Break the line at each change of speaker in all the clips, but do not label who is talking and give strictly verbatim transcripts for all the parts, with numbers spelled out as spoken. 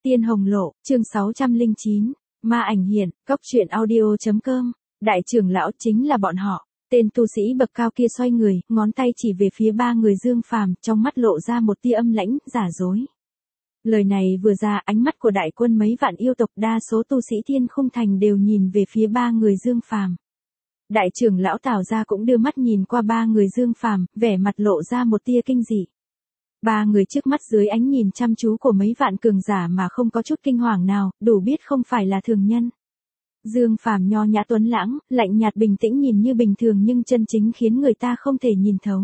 Tiên Hồng Lộ, chương sáu trăm lẻ chín, Ma Ảnh Hiện, cốc truyện audio.com, đại trưởng lão chính là bọn họ. Tên tu sĩ bậc cao kia xoay người, ngón tay chỉ về phía ba người Dương Phàm, trong mắt lộ ra một tia âm lãnh, giả dối. Lời này vừa ra, ánh mắt của đại quân mấy vạn yêu tộc đa số tu sĩ Thiên Khung Thành đều nhìn về phía ba người Dương Phàm. Đại trưởng lão Tào gia cũng đưa mắt nhìn qua ba người Dương Phàm, vẻ mặt lộ ra một tia kinh dị. Ba người trước mắt dưới ánh nhìn chăm chú của mấy vạn cường giả mà không có chút kinh hoàng nào, đủ biết không phải là thường nhân. Dương Phàm nho nhã tuấn lãng, lạnh nhạt bình tĩnh nhìn như bình thường nhưng chân chính khiến người ta không thể nhìn thấu.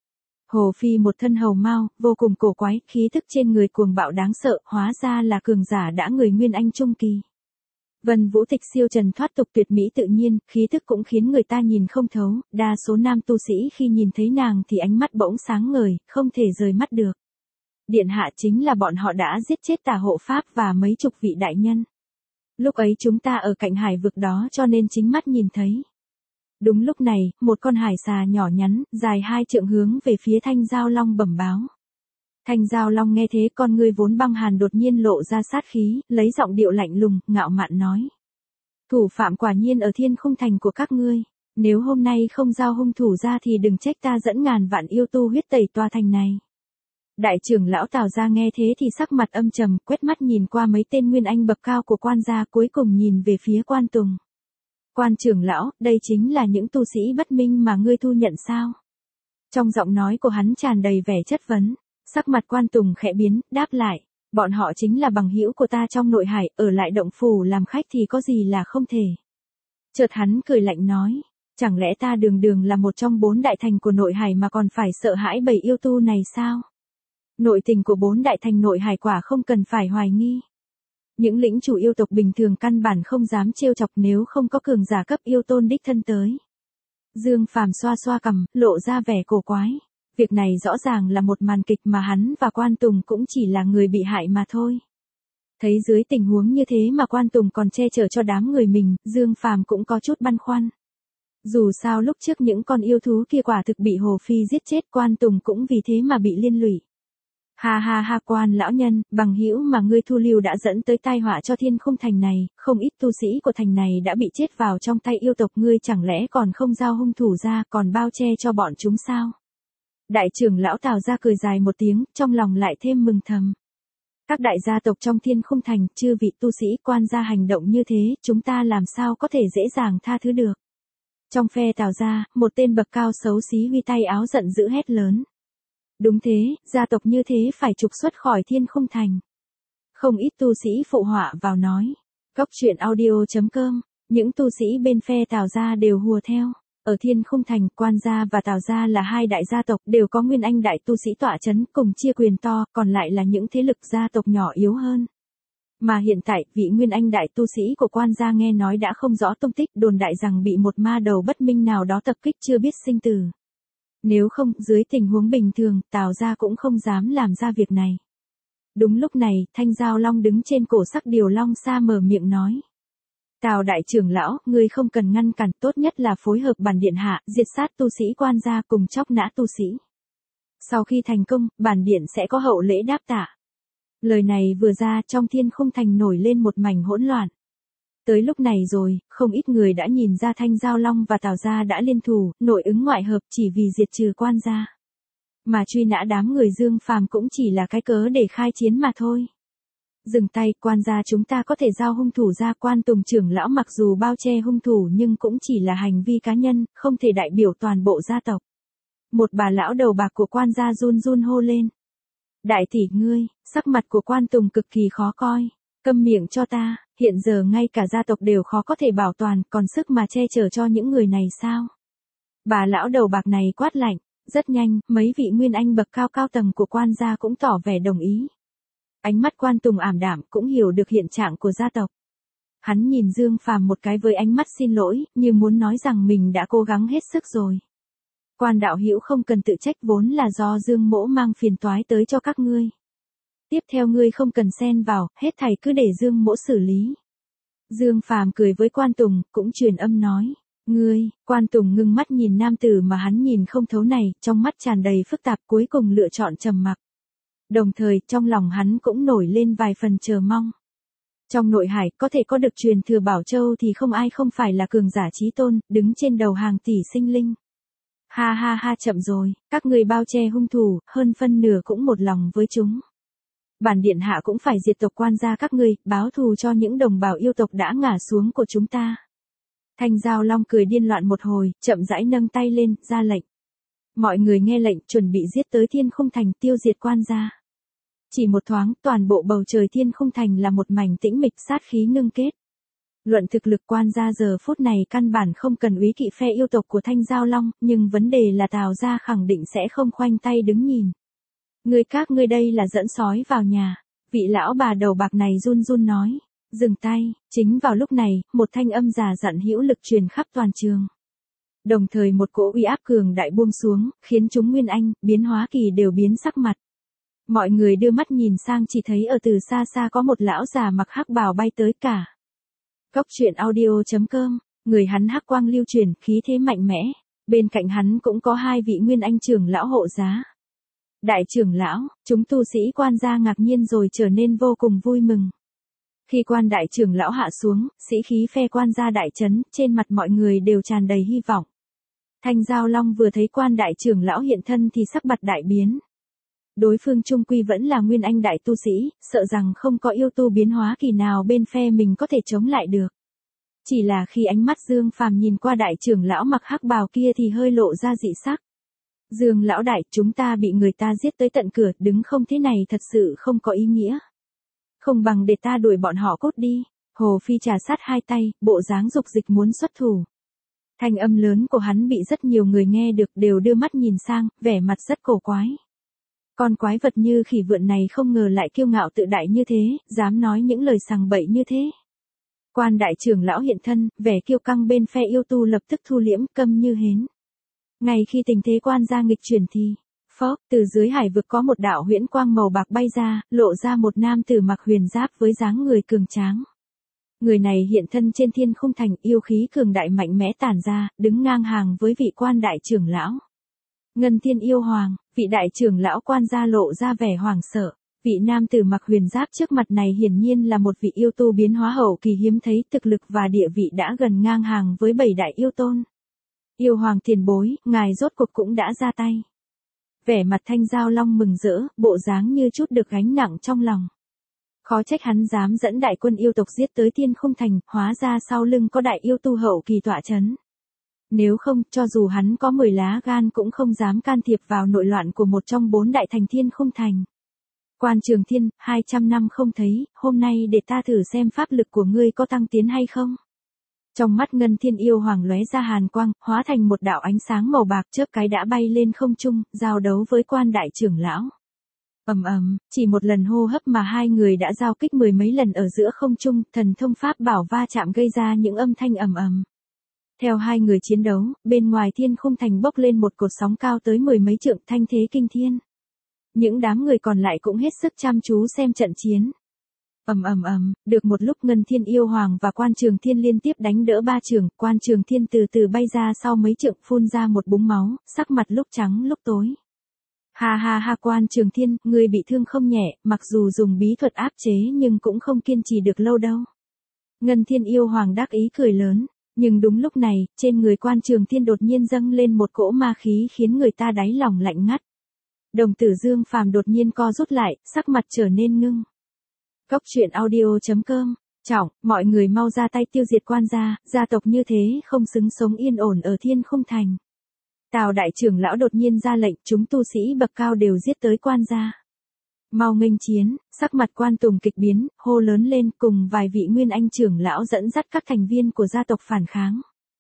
Hồ Phi một thân hầu mao, vô cùng cổ quái, khí thức trên người cuồng bạo đáng sợ, hóa ra là cường giả đã người Nguyên Anh trung kỳ. Vân Vũ Tịch siêu trần thoát tục tuyệt mỹ tự nhiên, khí thức cũng khiến người ta nhìn không thấu, đa số nam tu sĩ khi nhìn thấy nàng thì ánh mắt bỗng sáng ngời, không thể rời mắt được. Điện hạ chính là bọn họ đã giết chết Tà Hộ Pháp và mấy chục vị đại nhân. Lúc ấy chúng ta ở cạnh hải vực đó cho nên chính mắt nhìn thấy. Đúng lúc này, một con hải xà nhỏ nhắn, dài hai trượng hướng về phía Thanh Giao Long bẩm báo. Thanh Giao Long nghe thế con ngươi vốn băng hàn đột nhiên lộ ra sát khí, lấy giọng điệu lạnh lùng, ngạo mạn nói. Thủ phạm quả nhiên ở Thiên Khung Thành của các ngươi, nếu hôm nay không giao hung thủ ra thì đừng trách ta dẫn ngàn vạn yêu tu huyết tẩy tòa thành này. Đại trưởng lão Tào gia nghe thế thì sắc mặt âm trầm, quét mắt nhìn qua mấy tên nguyên anh bậc cao của quan gia, cuối cùng nhìn về phía Quan Tùng. Quan trưởng lão, đây chính là những tu sĩ bất minh mà ngươi thu nhận sao? Trong giọng nói của hắn tràn đầy vẻ chất vấn. Sắc mặt Quan Tùng khẽ biến, đáp lại, bọn họ chính là bằng hữu của ta trong nội hải, ở lại động phủ làm khách thì có gì là không thể. Chợt hắn cười lạnh nói, chẳng lẽ ta đường đường là một trong bốn đại thành của nội hải mà còn phải sợ hãi bầy yêu tu này sao? Nội tình của bốn đại thành nội hải quả không cần phải hoài nghi. Những lĩnh chủ yêu tộc bình thường căn bản không dám trêu chọc nếu không có cường giả cấp yêu tôn đích thân tới. Dương Phàm xoa xoa cằm, lộ ra vẻ cổ quái. Việc này rõ ràng là một màn kịch mà hắn và Quan Tùng cũng chỉ là người bị hại mà thôi. Thấy dưới tình huống như thế mà Quan Tùng còn che chở cho đám người mình, Dương Phàm cũng có chút băn khoăn. Dù sao lúc trước những con yêu thú kia quả thực bị Hồ Phi giết chết, Quan Tùng cũng vì thế mà bị liên lụy. Ha ha ha, Quan lão nhân, bằng hữu mà ngươi thu lưu đã dẫn tới tai họa cho Thiên Khung Thành này, không ít tu sĩ của thành này đã bị chết vào trong tay yêu tộc, ngươi chẳng lẽ còn không giao hung thủ ra, còn bao che cho bọn chúng sao? Đại trưởng lão Tào gia cười dài một tiếng, trong lòng lại thêm mừng thầm. Các đại gia tộc trong Thiên Khung Thành, chư vị tu sĩ quan gia hành động như thế, chúng ta làm sao có thể dễ dàng tha thứ được. Trong phe Tào gia, một tên bậc cao xấu xí huy tay áo giận dữ hét lớn. Đúng thế, gia tộc như thế phải trục xuất khỏi Thiên Khung Thành. Không ít tu sĩ phụ họa vào nói. Cốc truyện audio.com, những tu sĩ bên phe Tào gia đều hùa theo. Ở Thiên Khung Thành, Quan gia và Tào gia là hai đại gia tộc, đều có nguyên anh đại tu sĩ tọa chấn, cùng chia quyền to, còn lại là những thế lực gia tộc nhỏ yếu hơn. Mà hiện tại, vị nguyên anh đại tu sĩ của Quan gia nghe nói đã không rõ tung tích, đồn đại rằng bị một ma đầu bất minh nào đó tập kích chưa biết sinh tử. Nếu không, dưới tình huống bình thường, Tào gia cũng không dám làm ra việc này. Đúng lúc này, Thanh Giao Long đứng trên cổ Sắc Điều Long Sa mở miệng nói. Tào đại trưởng lão, ngươi không cần ngăn cản, tốt nhất là phối hợp bản điện hạ, diệt sát tu sĩ Quan gia cùng chóc nã tu sĩ. Sau khi thành công, bản điện sẽ có hậu lễ đáp tạ. Lời này vừa ra, trong Thiên Khung Thành nổi lên một mảnh hỗn loạn. Tới lúc này rồi, không ít người đã nhìn ra Thanh Giao Long và Tào gia đã liên thủ, nội ứng ngoại hợp chỉ vì diệt trừ Quan gia. Mà truy nã đám người Dương Phàm cũng chỉ là cái cớ để khai chiến mà thôi. Dừng tay, Quan gia chúng ta có thể giao hung thủ ra. Quan Tùng trưởng lão mặc dù bao che hung thủ nhưng cũng chỉ là hành vi cá nhân, không thể đại biểu toàn bộ gia tộc. Một bà lão đầu bạc của Quan gia run run hô lên. Đại tỷ ngươi, sắc mặt của Quan Tùng cực kỳ khó coi. Câm miệng cho ta, hiện giờ ngay cả gia tộc đều khó có thể bảo toàn, còn sức mà che chở cho những người này sao? Bà lão đầu bạc này quát lạnh. Rất nhanh, mấy vị nguyên anh bậc cao cao tầng của Quan gia cũng tỏ vẻ đồng ý. Ánh mắt Quan Tùng ảm đạm, cũng hiểu được hiện trạng của gia tộc. Hắn nhìn Dương Phàm một cái với ánh mắt xin lỗi, như muốn nói rằng mình đã cố gắng hết sức rồi. Quan đạo hữu không cần tự trách, vốn là do Dương mỗ mang phiền toái tới cho các ngươi. Tiếp theo ngươi không cần xen vào, hết thảy cứ để Dương mỗ xử lý. Dương Phàm cười với Quan Tùng, cũng truyền âm nói. Ngươi, Quan Tùng ngưng mắt nhìn nam tử mà hắn nhìn không thấu này, trong mắt tràn đầy phức tạp, cuối cùng lựa chọn trầm mặc. Đồng thời, trong lòng hắn cũng nổi lên vài phần chờ mong. Trong nội hải, có thể có được truyền thừa Bảo Châu thì không ai không phải là cường giả chí tôn, đứng trên đầu hàng tỷ sinh linh. Ha ha ha, chậm rồi, các người bao che hung thủ, hơn phân nửa cũng một lòng với chúng. Bản điện hạ cũng phải diệt tộc Quan gia các ngươi, báo thù cho những đồng bào yêu tộc đã ngả xuống của chúng ta. Thanh Giao Long cười điên loạn một hồi, chậm rãi nâng tay lên, ra lệnh. Mọi người nghe lệnh, chuẩn bị giết tới Thiên Khung Thành, tiêu diệt Quan gia. Chỉ một thoáng, toàn bộ bầu trời Thiên Khung Thành là một mảnh tĩnh mịch, sát khí ngưng kết. Luận thực lực Quan gia giờ phút này căn bản không cần úy kỵ phe yêu tộc của Thanh Giao Long, nhưng vấn đề là Tào gia khẳng định sẽ không khoanh tay đứng nhìn. Ngươi các ngươi đây là dẫn sói vào nhà. Vị lão bà đầu bạc này run run nói. Dừng tay. Chính vào lúc này, một thanh âm già dặn hữu lực truyền khắp toàn trường. Đồng thời một cỗ uy áp cường đại buông xuống, khiến chúng Nguyên Anh, biến hóa kỳ đều biến sắc mặt. Mọi người đưa mắt nhìn sang chỉ thấy ở từ xa xa có một lão già mặc hắc bào bay tới cả. Cốc truyện audio chấm com, người hắn hắc quang lưu truyền, khí thế mạnh mẽ. Bên cạnh hắn cũng có hai vị Nguyên Anh trưởng lão hộ giá. Đại trưởng lão, chúng tu sĩ Quan gia ngạc nhiên rồi trở nên vô cùng vui mừng. Khi Quan đại trưởng lão hạ xuống, sĩ khí phe Quan gia đại chấn, trên mặt mọi người đều tràn đầy hy vọng. Thanh Giao Long vừa thấy Quan đại trưởng lão hiện thân thì sắc mặt đại biến. Đối phương trung quy vẫn là Nguyên Anh đại tu sĩ, sợ rằng không có yêu tu biến hóa kỳ nào bên phe mình có thể chống lại được. Chỉ là khi ánh mắt Dương Phàm nhìn qua đại trưởng lão mặc hắc bào kia thì hơi lộ ra dị sắc. Dương lão đại, chúng ta bị người ta giết tới tận cửa, đứng không thế này thật sự không có ý nghĩa. Không bằng để ta đuổi bọn họ cốt đi. Hồ Phi trà sát hai tay, bộ dáng dục dịch muốn xuất thủ. Thanh âm lớn của hắn bị rất nhiều người nghe được, đều đưa mắt nhìn sang, vẻ mặt rất cổ quái. Con quái vật như khỉ vượn này không ngờ lại kiêu ngạo tự đại như thế, dám nói những lời sằng bậy như thế. Quan đại trưởng lão hiện thân, vẻ kiêu căng bên phe yêu tu lập tức thu liễm, câm như hến. Ngay khi tình thế Quan gia nghịch chuyển thì, phốc, từ dưới hải vực có một đạo huyễn quang màu bạc bay ra, lộ ra một nam tử mặc huyền giáp với dáng người cường tráng. Người này hiện thân trên Thiên Khung Thành, yêu khí cường đại mạnh mẽ tản ra, đứng ngang hàng với vị Quan đại trưởng lão. Ngân Thiên Yêu Hoàng, vị đại trưởng lão Quan gia lộ ra vẻ hoảng sợ. Vị nam tử mặc huyền giáp trước mặt này hiển nhiên là một vị yêu tu biến hóa hậu kỳ hiếm thấy, thực lực và địa vị đã gần ngang hàng với bảy đại yêu tôn. Yêu Hoàng tiền bối, ngài rốt cuộc cũng đã ra tay. Vẻ mặt Thanh Giao Long mừng rỡ, bộ dáng như chút được gánh nặng trong lòng. Khó trách hắn dám dẫn đại quân yêu tộc giết tới Thiên Khung Thành, hóa ra sau lưng có đại yêu tu hậu kỳ tọa chấn. Nếu không, cho dù hắn có mười lá gan cũng không dám can thiệp vào nội loạn của một trong bốn đại thành Thiên Khung Thành. Quan Trường Thiên, hai trăm năm không thấy, hôm nay để ta thử xem pháp lực của ngươi có tăng tiến hay không. Trong mắt Ngân Thiên Yêu Hoàng lóe ra hàn quang, hóa thành một đạo ánh sáng màu bạc, chớp cái đã bay lên không trung, giao đấu với Quan đại trưởng lão. Ầm ầm, chỉ một lần hô hấp mà hai người đã giao kích mười mấy lần ở giữa không trung, thần thông pháp bảo va chạm gây ra những âm thanh ầm ầm. Theo hai người chiến đấu, bên ngoài Thiên Khung Thành bốc lên một cột sóng cao tới mười mấy trượng, thanh thế kinh thiên. Những đám người còn lại cũng hết sức chăm chú xem trận chiến. Ầm ầm ầm, được một lúc Ngân Thiên Yêu Hoàng và Quan Trường Thiên liên tiếp đánh đỡ ba trường, Quan Trường Thiên từ từ bay ra sau mấy trượng, phun ra một búng máu, sắc mặt lúc trắng lúc tối. Ha ha ha, Quan Trường Thiên, ngươi bị thương không nhẹ, mặc dù dùng bí thuật áp chế nhưng cũng không kiên trì được lâu đâu. Ngân Thiên Yêu Hoàng đắc ý cười lớn, nhưng đúng lúc này, trên người Quan Trường Thiên đột nhiên dâng lên một cỗ ma khí khiến người ta đáy lòng lạnh ngắt. Đồng tử Dương Phàm đột nhiên co rút lại, sắc mặt trở nên ngưng. Cốc truyện audio chấm com, trọng, mọi người mau ra tay tiêu diệt Quan gia, gia tộc như thế không xứng sống yên ổn ở Thiên Khung Thành. Tào đại trưởng lão đột nhiên ra lệnh, chúng tu sĩ bậc cao đều giết tới Quan gia. Mau nghênh chiến, sắc mặt Quan Tùng kịch biến, hô lớn lên, cùng vài vị Nguyên Anh trưởng lão dẫn dắt các thành viên của gia tộc phản kháng.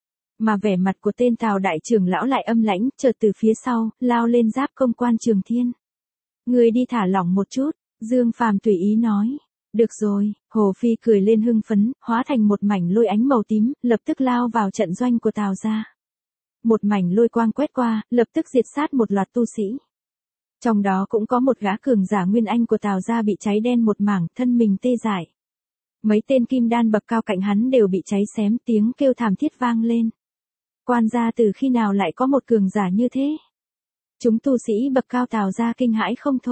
Mà vẻ mặt của tên Tào đại trưởng lão lại âm lãnh, chợt từ phía sau, lao lên giáp công Quan Trường Thiên. Người đi thả lỏng một chút, Dương Phàm tùy ý nói. Được rồi, Hồ Phi cười lên hưng phấn, hóa thành một mảnh lôi ánh màu tím, lập tức lao vào trận doanh của Tào gia. Một mảnh lôi quang quét qua, lập tức diệt sát một loạt tu sĩ. Trong đó cũng có một gã cường giả Nguyên Anh của Tào gia bị cháy đen một mảng, thân mình tê dại. Mấy tên kim đan bậc cao cạnh hắn đều bị cháy xém, tiếng kêu thảm thiết vang lên. Quan gia từ khi nào lại có một cường giả như thế? Chúng tu sĩ bậc cao Tào gia kinh hãi không thôi.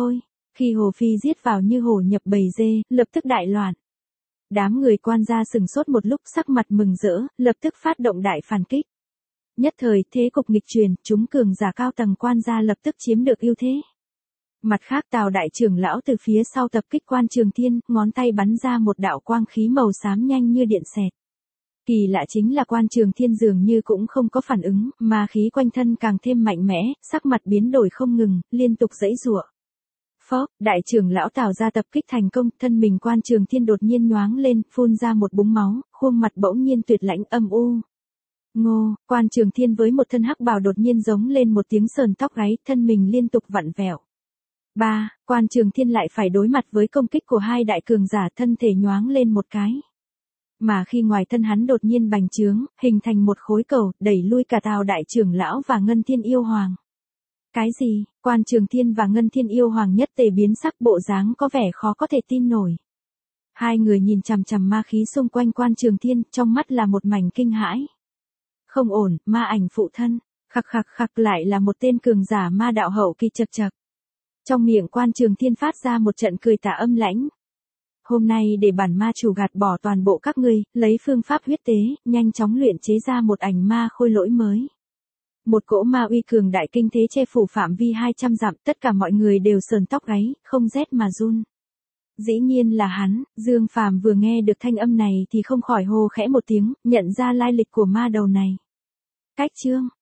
Khi Hồ Phi giết vào như hổ nhập bầy dê, lập tức đại loạn. Đám người quan gia sừng sốt một lúc, sắc mặt mừng rỡ, lập tức phát động đại phản kích. Nhất thời, thế cục nghịch chuyển, chúng cường giả cao tầng quan gia lập tức chiếm được ưu thế. Mặt khác, Tào đại trưởng lão từ phía sau tập kích Quan Trường Thiên, ngón tay bắn ra một đạo quang khí màu xám nhanh như điện xẹt. Kỳ lạ chính là Quan Trường Thiên dường như cũng không có phản ứng, mà khí quanh thân càng thêm mạnh mẽ, sắc mặt biến đổi không ngừng, liên tục giãy giụa. Phó, đại trưởng lão Tào ra tập kích thành công, thân mình Quan Trường Thiên đột nhiên nhoáng lên, phun ra một búng máu, khuôn mặt bỗng nhiên tuyệt lãnh âm u. Ngô, Quan Trường Thiên với một thân hắc bào đột nhiên giống lên một tiếng sờn tóc gáy, thân mình liên tục vặn vẹo. Ba, Quan Trường Thiên lại phải đối mặt với công kích của hai đại cường giả, thân thể nhoáng lên một cái. Mà khi ngoài thân hắn đột nhiên bành trướng, hình thành một khối cầu, đẩy lui cả Tào đại trưởng lão và Ngân Thiên Yêu Hoàng. Cái gì? Quan Trường Thiên và Ngân Thiên Yêu Hoàng nhất tề biến sắc, bộ dáng có vẻ khó có thể tin nổi. Hai người nhìn chằm chằm ma khí xung quanh Quan Trường Thiên, trong mắt là một mảnh kinh hãi. Không ổn, ma ảnh phụ thân, khặc khặc khặc, lại là một tên cường giả ma đạo hậu kỳ chật chật. Trong miệng Quan Trường Thiên phát ra một trận cười tà âm lãnh. Hôm nay để bản ma chủ gạt bỏ toàn bộ các ngươi, lấy phương pháp huyết tế, nhanh chóng luyện chế ra một ảnh ma khôi lỗi mới. Một cỗ ma uy cường đại kinh thế che phủ phạm vi hai trăm dặm, tất cả mọi người đều sờn tóc gáy, không rét mà run. Dĩ nhiên là hắn. Dương Phàm vừa nghe được thanh âm này thì không khỏi hô khẽ một tiếng, nhận ra lai lịch của ma đầu này. Cách chương